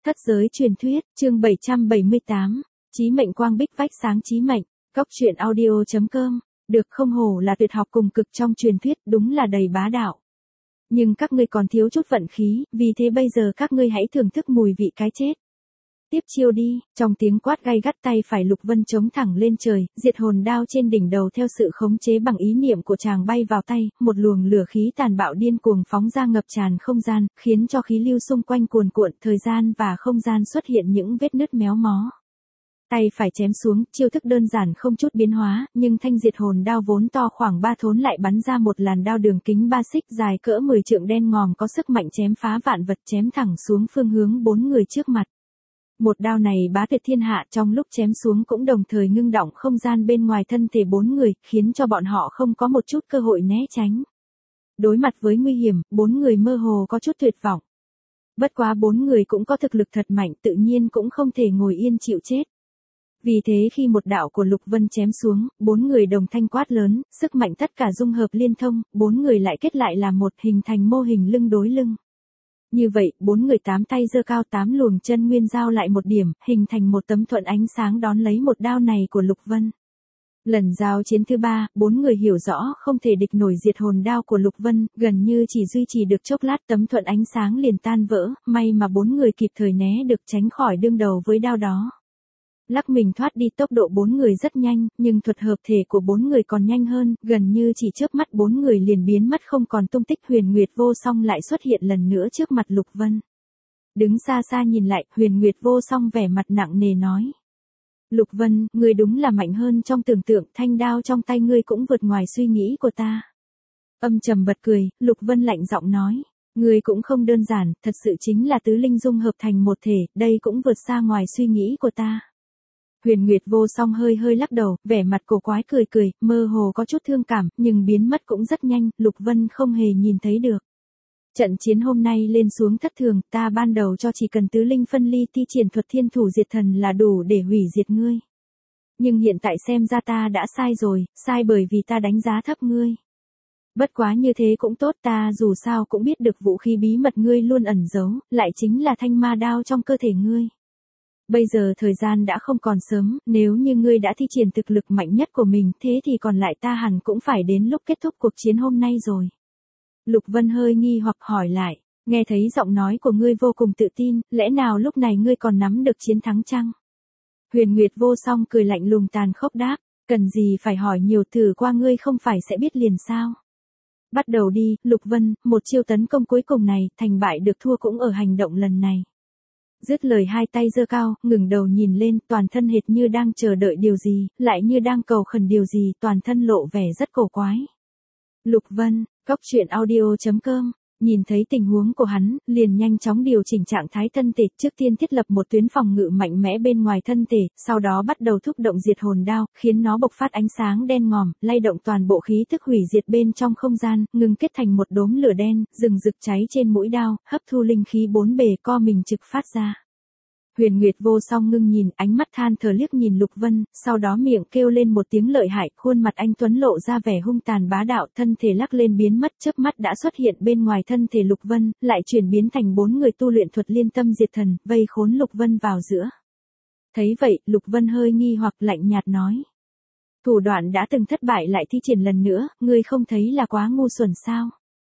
Thất giới truyền thuyết, chương 778, chí mệnh quang bích vách sáng chí mệnh, góc truyện audio.com, được không hổ là tuyệt học cùng cực trong truyền thuyết, đúng là đầy bá đạo. Nhưng các ngươi còn thiếu chút vận khí, vì thế bây giờ các ngươi hãy thưởng thức mùi vị cái chết. Tiếp chiêu đi, trong tiếng quát gay gắt tay phải Lục Vân chống thẳng lên trời, diệt hồn đao trên đỉnh đầu theo sự khống chế bằng ý niệm của chàng bay vào tay, một luồng lửa khí tàn bạo điên cuồng phóng ra ngập tràn không gian, khiến cho khí lưu xung quanh cuồn cuộn, thời gian và không gian xuất hiện những vết nứt méo mó. Tay phải chém xuống, chiêu thức đơn giản không chút biến hóa, nhưng thanh diệt hồn đao vốn to khoảng 3 thốn lại bắn ra một làn đao đường kính 3 xích dài cỡ 10 trượng đen ngòm có sức mạnh chém phá vạn vật, chém thẳng xuống phương hướng 4 người trước mặt. Một đao này bá tuyệt thiên hạ, trong lúc chém xuống cũng đồng thời ngưng động không gian bên ngoài thân thể 4 người, khiến cho bọn họ không có một chút cơ hội né tránh. Đối mặt với nguy hiểm, 4 người mơ hồ có chút tuyệt vọng. Bất quá 4 người cũng có thực lực thật mạnh, tự nhiên cũng không thể ngồi yên chịu chết. Vì thế khi một đạo của Lục Vân chém xuống, 4 người đồng thanh quát lớn, sức mạnh tất cả dung hợp liên thông, 4 người lại kết lại làm một, hình thành mô hình lưng đối lưng. Như vậy, 4 người 8 tay giơ cao 8 luồng chân nguyên giao lại một điểm, hình thành một tấm thuận ánh sáng đón lấy một đao này của Lục Vân. Lần giao chiến thứ 3, 4 người hiểu rõ không thể địch nổi diệt hồn đao của Lục Vân, gần như chỉ duy trì được chốc lát tấm thuận ánh sáng liền tan vỡ, may mà 4 người kịp thời né được tránh khỏi đương đầu với đao đó. Lắc mình thoát đi, tốc độ 4 người rất nhanh, nhưng thuật hợp thể của 4 người còn nhanh hơn, gần như chỉ chớp mắt 4 người liền biến mất không còn tung tích. Huyền Nguyệt Vô Song lại xuất hiện lần nữa trước mặt Lục Vân. Đứng xa xa nhìn lại, Huyền Nguyệt Vô Song vẻ mặt nặng nề nói: Lục Vân, ngươi đúng là mạnh hơn trong tưởng tượng, thanh đao trong tay ngươi cũng vượt ngoài suy nghĩ của ta. Âm trầm bật cười, Lục Vân lạnh giọng nói: ngươi cũng không đơn giản, thật sự chính là tứ linh dung hợp thành một thể, đây cũng vượt xa ngoài suy nghĩ của ta. Huyền Nguyệt Vô Song hơi hơi lắc đầu, vẻ mặt cổ quái cười cười, mơ hồ có chút thương cảm, nhưng biến mất cũng rất nhanh, Lục Vân không hề nhìn thấy được. Trận chiến hôm nay lên xuống thất thường, ta ban đầu cho chỉ cần tứ linh phân ly thi triển thuật thiên thủ diệt thần là đủ để hủy diệt ngươi. Nhưng hiện tại xem ra ta đã sai rồi, sai bởi vì ta đánh giá thấp ngươi. Bất quá như thế cũng tốt, ta dù sao cũng biết được vũ khí bí mật ngươi luôn ẩn giấu, lại chính là thanh ma đao trong cơ thể ngươi. Bây giờ thời gian đã không còn sớm, nếu như ngươi đã thi triển thực lực mạnh nhất của mình, thế thì còn lại ta hẳn cũng phải đến lúc kết thúc cuộc chiến hôm nay rồi. Lục Vân hơi nghi hoặc hỏi lại, nghe thấy giọng nói của ngươi vô cùng tự tin, lẽ nào lúc này ngươi còn nắm được chiến thắng chăng? Huyền Nguyệt Vô Song cười lạnh lùng tàn khốc đáp, cần gì phải hỏi nhiều, thử qua ngươi không phải sẽ biết liền sao? Bắt đầu đi, Lục Vân, một chiêu tấn công cuối cùng này, thành bại được thua cũng ở hành động lần này. Dứt lời hai tay giơ cao, ngẩng đầu nhìn lên, toàn thân hệt như đang chờ đợi điều gì, lại như đang cầu khẩn điều gì, toàn thân lộ vẻ rất cổ quái. Lục Vân, góc truyện audio.com, nhìn thấy tình huống của hắn, liền nhanh chóng điều chỉnh trạng thái thân thể, trước tiên thiết lập một tuyến phòng ngự mạnh mẽ bên ngoài thân thể, sau đó bắt đầu thúc động diệt hồn đao, khiến nó bộc phát ánh sáng đen ngòm, lay động toàn bộ khí tức hủy diệt bên trong không gian, ngừng kết thành một đốm lửa đen, rừng rực cháy trên mũi đao, hấp thu linh khí bốn bề co mình trực phát ra. Huyền Nguyệt Vô Song ngưng nhìn, ánh mắt than thở liếc nhìn Lục Vân, sau đó miệng kêu lên một tiếng lợi hại, khuôn mặt anh tuấn lộ ra vẻ hung tàn bá đạo, thân thể lắc lên biến mất, chớp mắt đã xuất hiện bên ngoài thân thể Lục Vân, lại chuyển biến thành 4 người tu luyện thuật liên tâm diệt thần, vây khốn Lục Vân vào giữa. Thấy vậy, Lục Vân hơi nghi hoặc lạnh nhạt nói: thủ đoạn đã từng thất bại lại thi triển lần nữa, ngươi không thấy là quá ngu xuẩn sao?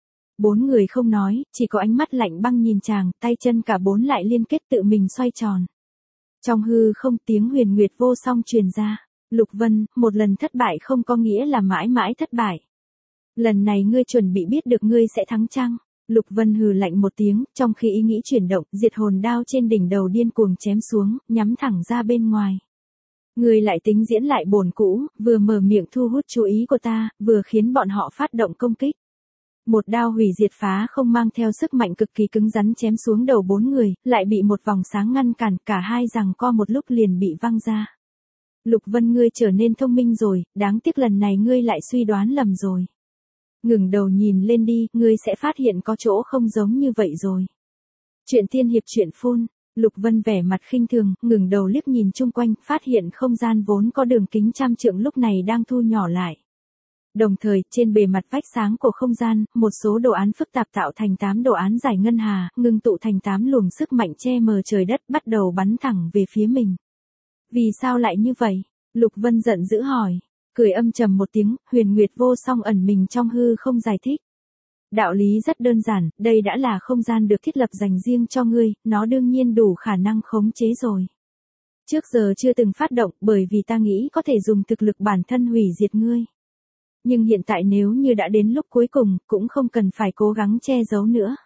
4 người không nói, chỉ có ánh mắt lạnh băng nhìn chàng, tay chân cả 4 lại liên kết tự mình xoay tròn. Trong hư không, tiếng Huyền Nguyệt Vô Song truyền ra, Lục Vân, một lần thất bại không có nghĩa là mãi mãi thất bại. Lần này ngươi chuẩn bị biết được ngươi sẽ thắng chăng? Lục Vân hừ lạnh một tiếng, trong khi ý nghĩ chuyển động, diệt hồn đao trên đỉnh đầu điên cuồng chém xuống, nhắm thẳng ra bên ngoài. Ngươi lại tính diễn lại bổn cũ, vừa mở miệng thu hút chú ý của ta, vừa khiến bọn họ phát động công kích. Một đao hủy diệt phá không mang theo sức mạnh cực kỳ cứng rắn chém xuống đầu 4 người, lại bị một vòng sáng ngăn cản, cả hai giằng co một lúc liền bị văng ra. Lục Vân, ngươi trở nên thông minh rồi, đáng tiếc lần này ngươi lại suy đoán lầm rồi. Ngừng đầu nhìn lên đi, ngươi sẽ phát hiện có chỗ không giống như vậy rồi. Chuyện tiên hiệp truyện phun, Lục Vân vẻ mặt khinh thường, ngừng đầu liếc nhìn chung quanh, phát hiện không gian vốn có đường kính trăm trượng lúc này đang thu nhỏ lại. Đồng thời, trên bề mặt vách sáng của không gian, một số đồ án phức tạp tạo thành 8 đồ án giải ngân hà, ngưng tụ thành 8 luồng sức mạnh che mờ trời đất bắt đầu bắn thẳng về phía mình. Vì sao lại như vậy? Lục Vân giận dữ hỏi. Cười âm trầm một tiếng, Huyền Nguyệt Vô Song ẩn mình trong hư không giải thích. Đạo lý rất đơn giản, đây đã là không gian được thiết lập dành riêng cho ngươi, nó đương nhiên đủ khả năng khống chế rồi. Trước giờ chưa từng phát động bởi vì ta nghĩ có thể dùng thực lực bản thân hủy diệt ngươi. Nhưng hiện tại nếu như đã đến lúc cuối cùng, cũng không cần phải cố gắng che giấu nữa.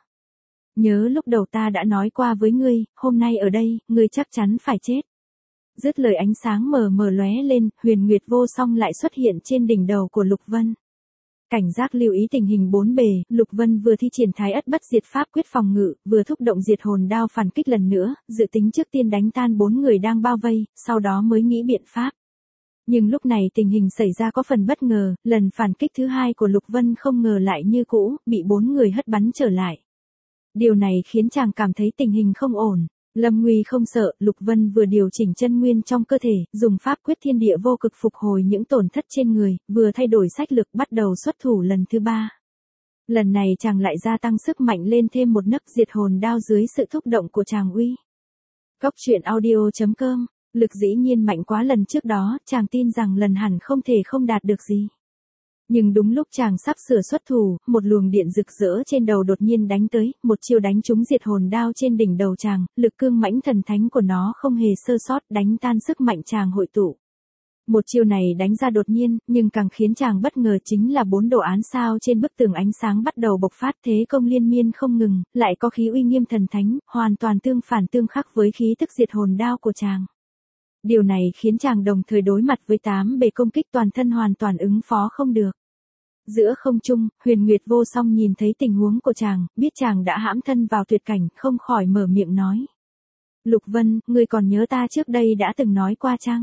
Nhớ lúc đầu ta đã nói qua với ngươi, hôm nay ở đây, ngươi chắc chắn phải chết. Dứt lời ánh sáng mờ mờ lóe lên, Huyền Nguyệt Vô Song lại xuất hiện trên đỉnh đầu của Lục Vân. Cảnh giác lưu ý tình hình bốn bề, Lục Vân vừa thi triển Thái Ất Bất Diệt Pháp quyết phòng ngự, vừa thúc động diệt hồn đao phản kích lần nữa, dự tính trước tiên đánh tan 4 người đang bao vây, sau đó mới nghĩ biện pháp. Nhưng lúc này tình hình xảy ra có phần bất ngờ, lần phản kích thứ 2 của Lục Vân không ngờ lại như cũ, bị 4 người hất bắn trở lại. Điều này khiến chàng cảm thấy tình hình không ổn. Lâm nguy không sợ, Lục Vân vừa điều chỉnh chân nguyên trong cơ thể, dùng pháp quyết thiên địa vô cực phục hồi những tổn thất trên người, vừa thay đổi sách lược bắt đầu xuất thủ lần thứ 3. Lần này chàng lại gia tăng sức mạnh lên thêm một nấc diệt hồn đao dưới sự thúc động của chàng uy. Cốc truyện audio.com, lực dĩ nhiên mạnh quá lần trước đó, chàng tin rằng lần hẳn không thể không đạt được gì. Nhưng đúng lúc chàng sắp sửa xuất thủ, một luồng điện rực rỡ trên đầu đột nhiên đánh tới, một chiêu đánh trúng diệt hồn đao trên đỉnh đầu chàng, lực cương mãnh thần thánh của nó không hề sơ sót, đánh tan sức mạnh chàng hội tụ. Một chiêu này đánh ra đột nhiên, nhưng càng khiến chàng bất ngờ chính là 4 đồ án sao trên bức tường ánh sáng bắt đầu bộc phát, thế công liên miên không ngừng, lại có khí uy nghiêm thần thánh, hoàn toàn tương phản tương khắc với khí tức diệt hồn đao của chàng. Điều này khiến chàng đồng thời đối mặt với 8 bề công kích toàn thân hoàn toàn ứng phó không được. Giữa không trung, Huyền Nguyệt Vô Song nhìn thấy tình huống của chàng, biết chàng đã hãm thân vào tuyệt cảnh, không khỏi mở miệng nói. Lục Vân, ngươi còn nhớ ta trước đây đã từng nói qua chăng?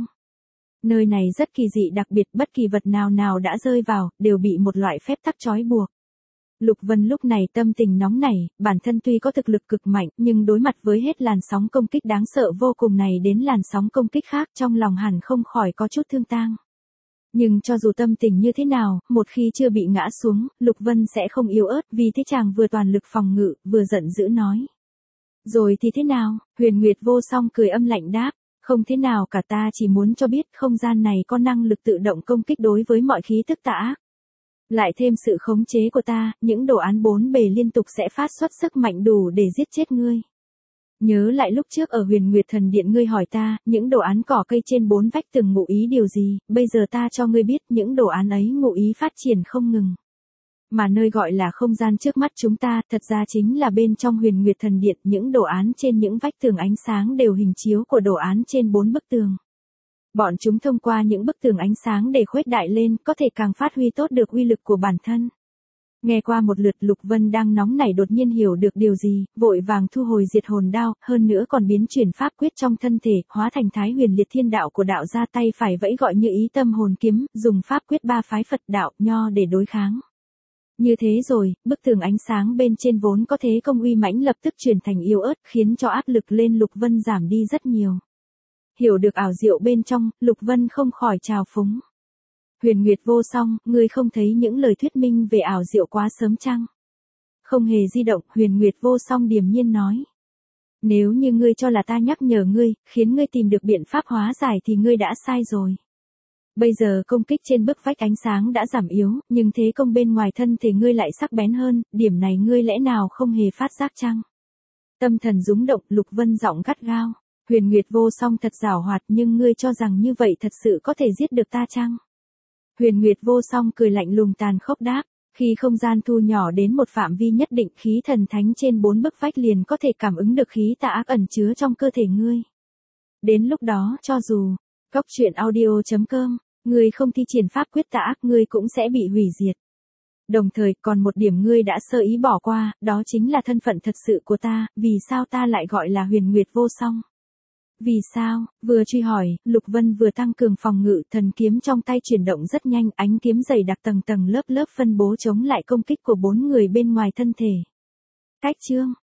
Nơi này rất kỳ dị đặc biệt, bất kỳ vật nào nào đã rơi vào, đều bị một loại phép tắc trói buộc. Lục Vân lúc này tâm tình nóng nảy, bản thân tuy có thực lực cực mạnh, nhưng đối mặt với hết làn sóng công kích đáng sợ vô cùng này đến làn sóng công kích khác trong lòng hẳn không khỏi có chút thương tang. Nhưng cho dù tâm tình như thế nào, một khi chưa bị ngã xuống, Lục Vân sẽ không yếu ớt, vì thế chàng vừa toàn lực phòng ngự, vừa giận dữ nói. Rồi thì thế nào? Huyền Nguyệt Vô Song cười âm lạnh đáp. Không thế nào cả, ta chỉ muốn cho biết không gian này có năng lực tự động công kích đối với mọi khí tức tà ác. Lại thêm sự khống chế của ta, những đồ án 4 bề liên tục sẽ phát xuất sức mạnh đủ để giết chết ngươi. Nhớ lại lúc trước ở Huyền Nguyệt Thần Điện ngươi hỏi ta, những đồ án cỏ cây trên 4 vách tường ngụ ý điều gì, bây giờ ta cho ngươi biết những đồ án ấy ngụ ý phát triển không ngừng. Mà nơi gọi là không gian trước mắt chúng ta, thật ra chính là bên trong Huyền Nguyệt Thần Điện, những đồ án trên những vách tường ánh sáng đều hình chiếu của đồ án trên 4 bức tường. Bọn chúng thông qua những bức tường ánh sáng để khuếch đại lên, có thể càng phát huy tốt được uy lực của bản thân. Nghe qua một lượt, Lục Vân đang nóng nảy đột nhiên hiểu được điều gì, vội vàng thu hồi diệt hồn đao, hơn nữa còn biến chuyển pháp quyết trong thân thể, hóa thành Thái Huyền Liệt Thiên Đạo của đạo ra, tay phải vẫy gọi như ý tâm hồn kiếm, dùng pháp quyết 3 phái Phật đạo, Nho để đối kháng. Như thế rồi, bức tường ánh sáng bên trên vốn có thế công uy mãnh lập tức chuyển thành yếu ớt, khiến cho áp lực lên Lục Vân giảm đi rất nhiều. Hiểu được ảo diệu bên trong, Lục Vân không khỏi trào phúng. Huyền Nguyệt Vô Song, ngươi không thấy những lời thuyết minh về ảo diệu quá sớm chăng? Không hề di động, Huyền Nguyệt Vô Song điềm nhiên nói. Nếu như ngươi cho là ta nhắc nhở ngươi, khiến ngươi tìm được biện pháp hóa giải thì ngươi đã sai rồi. Bây giờ công kích trên bức vách ánh sáng đã giảm yếu, nhưng thế công bên ngoài thân thể ngươi lại sắc bén hơn, điểm này ngươi lẽ nào không hề phát giác chăng? Tâm thần rúng động, Lục Vân giọng gắt gao. Huyền Nguyệt Vô Song thật giảo hoạt, nhưng ngươi cho rằng như vậy thật sự có thể giết được ta chăng? Huyền Nguyệt Vô Song cười lạnh lùng tàn khốc đáp, khi không gian thu nhỏ đến một phạm vi nhất định, khí thần thánh trên 4 bức vách liền có thể cảm ứng được khí tà ác ẩn chứa trong cơ thể ngươi. Đến lúc đó, cho dù Cốc truyện audio.com, ngươi không thi triển pháp quyết tà ác, ngươi cũng sẽ bị hủy diệt. Đồng thời, còn một điểm ngươi đã sơ ý bỏ qua, đó chính là thân phận thật sự của ta, vì sao ta lại gọi là Huyền Nguyệt Vô Song? Vì sao? Vừa truy hỏi, Lục Vân vừa tăng cường phòng ngự, thần kiếm trong tay chuyển động rất nhanh, ánh kiếm dày đặc tầng tầng lớp lớp phân bố chống lại công kích của 4 người bên ngoài thân thể. Cách chương